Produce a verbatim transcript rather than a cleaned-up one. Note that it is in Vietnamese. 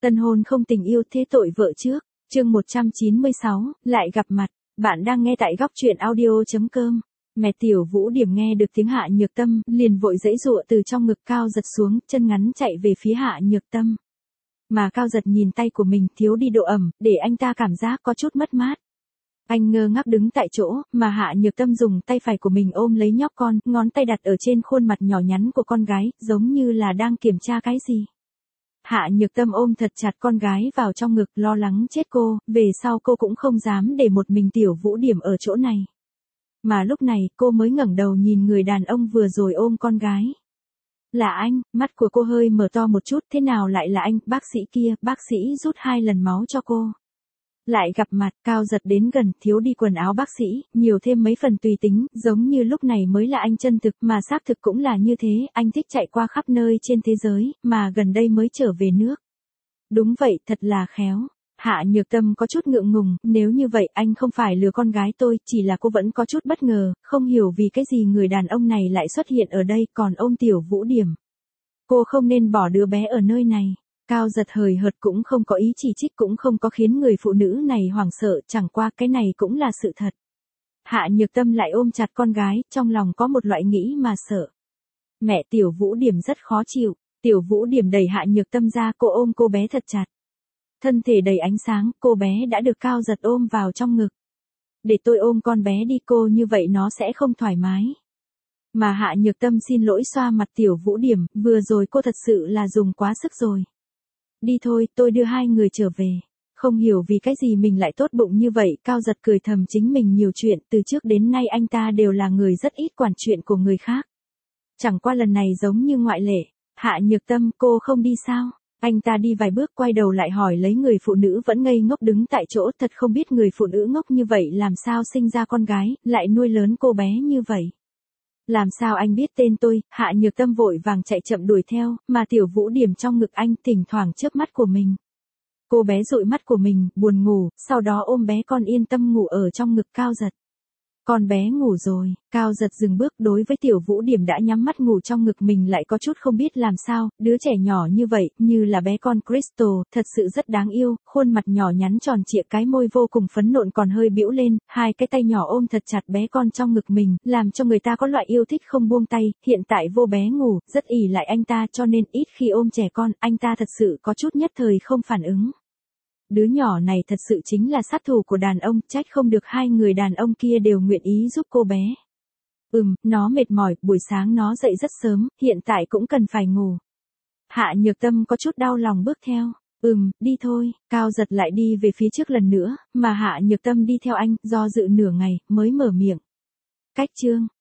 Tân hôn không tình yêu thế tội vợ trước, chương một trăm chín mươi sáu, lại gặp mặt, bạn đang nghe tại góc truyện audio.com. Mẹ Tiểu Vũ Điểm nghe được tiếng Hạ Nhược Tâm, liền vội giãy giụa từ trong ngực Cao Giật xuống, chân ngắn chạy về phía Hạ Nhược Tâm. Mà Cao Giật nhìn tay của mình thiếu đi độ ẩm, để anh ta cảm giác có chút mất mát. Anh ngơ ngác đứng tại chỗ, mà Hạ Nhược Tâm dùng tay phải của mình ôm lấy nhóc con, ngón tay đặt ở trên khuôn mặt nhỏ nhắn của con gái, giống như là đang kiểm tra cái gì. Hạ Nhược Tâm ôm thật chặt con gái vào trong ngực, lo lắng chết cô, về sau cô cũng không dám để một mình Tiểu Vũ Điểm ở chỗ này. Mà lúc này, cô mới ngẩng đầu nhìn người đàn ông vừa rồi ôm con gái. Là anh, mắt của cô hơi mở to một chút, thế nào lại là anh, bác sĩ kia, bác sĩ rút hai lần máu cho cô. Lại gặp mặt, Cao Giật đến gần, thiếu đi quần áo bác sĩ, nhiều thêm mấy phần tùy tính, giống như lúc này mới là anh chân thực, mà xác thực cũng là như thế, anh thích chạy qua khắp nơi trên thế giới, mà gần đây mới trở về nước. Đúng vậy, thật là khéo. Hạ Nhược Tâm có chút ngượng ngùng, nếu như vậy anh không phải lừa con gái tôi, chỉ là cô vẫn có chút bất ngờ, không hiểu vì cái gì người đàn ông này lại xuất hiện ở đây, còn ôm Tiểu Vũ Điểm. Cô không nên bỏ đứa bé ở nơi này. Cao Giật hời hợt cũng không có ý chỉ trích, cũng không có khiến người phụ nữ này hoảng sợ, chẳng qua cái này cũng là sự thật. Hạ Nhược Tâm lại ôm chặt con gái, trong lòng có một loại nghĩ mà sợ. Mẹ Tiểu Vũ Điểm rất khó chịu, Tiểu Vũ Điểm đẩy Hạ Nhược Tâm ra, cô ôm cô bé thật chặt. Thân thể đầy ánh sáng, cô bé đã được Cao Giật ôm vào trong ngực. Để tôi ôm con bé đi, cô như vậy nó sẽ không thoải mái. Mà Hạ Nhược Tâm xin lỗi xoa mặt Tiểu Vũ Điểm, vừa rồi cô thật sự là dùng quá sức rồi. Đi thôi, tôi đưa hai người trở về. Không hiểu vì cái gì mình lại tốt bụng như vậy, Cao Giật cười thầm chính mình nhiều chuyện, từ trước đến nay anh ta đều là người rất ít quản chuyện của người khác. Chẳng qua lần này giống như ngoại lệ. Hạ Nhược Tâm, cô không đi sao? Anh ta đi vài bước quay đầu lại hỏi lấy người phụ nữ vẫn ngây ngốc đứng tại chỗ, thật không biết người phụ nữ ngốc như vậy làm sao sinh ra con gái, lại nuôi lớn cô bé như vậy. Làm sao anh biết tên tôi? Hạ Nhược Tâm vội vàng chạy chậm đuổi theo, mà Tiểu Vũ Điểm trong ngực anh thỉnh thoảng chớp mắt của mình. Cô bé dụi mắt của mình, buồn ngủ, sau đó ôm bé con yên tâm ngủ ở trong ngực Cao Giật. Con bé ngủ rồi, Cao Giật dừng bước, đối với Tiểu Vũ Điểm đã nhắm mắt ngủ trong ngực mình lại có chút không biết làm sao, đứa trẻ nhỏ như vậy, như là bé con Crystal, thật sự rất đáng yêu, khuôn mặt nhỏ nhắn tròn trịa, cái môi vô cùng phấn nộn còn hơi bĩu lên, hai cái tay nhỏ ôm thật chặt bé con trong ngực mình, làm cho người ta có loại yêu thích không buông tay, hiện tại vô bé ngủ, rất ỷ lại anh ta cho nên ít khi ôm trẻ con, anh ta thật sự có chút nhất thời không phản ứng. Đứa nhỏ này thật sự chính là sát thủ của đàn ông, trách không được hai người đàn ông kia đều nguyện ý giúp cô bé. Ừm, nó mệt mỏi, buổi sáng nó dậy rất sớm, hiện tại cũng cần phải ngủ. Hạ Nhược Tâm có chút đau lòng bước theo. Ừm, đi thôi, Cao Giật lại đi về phía trước lần nữa, mà Hạ Nhược Tâm đi theo anh, do dự nửa ngày, mới mở miệng. Cách chương.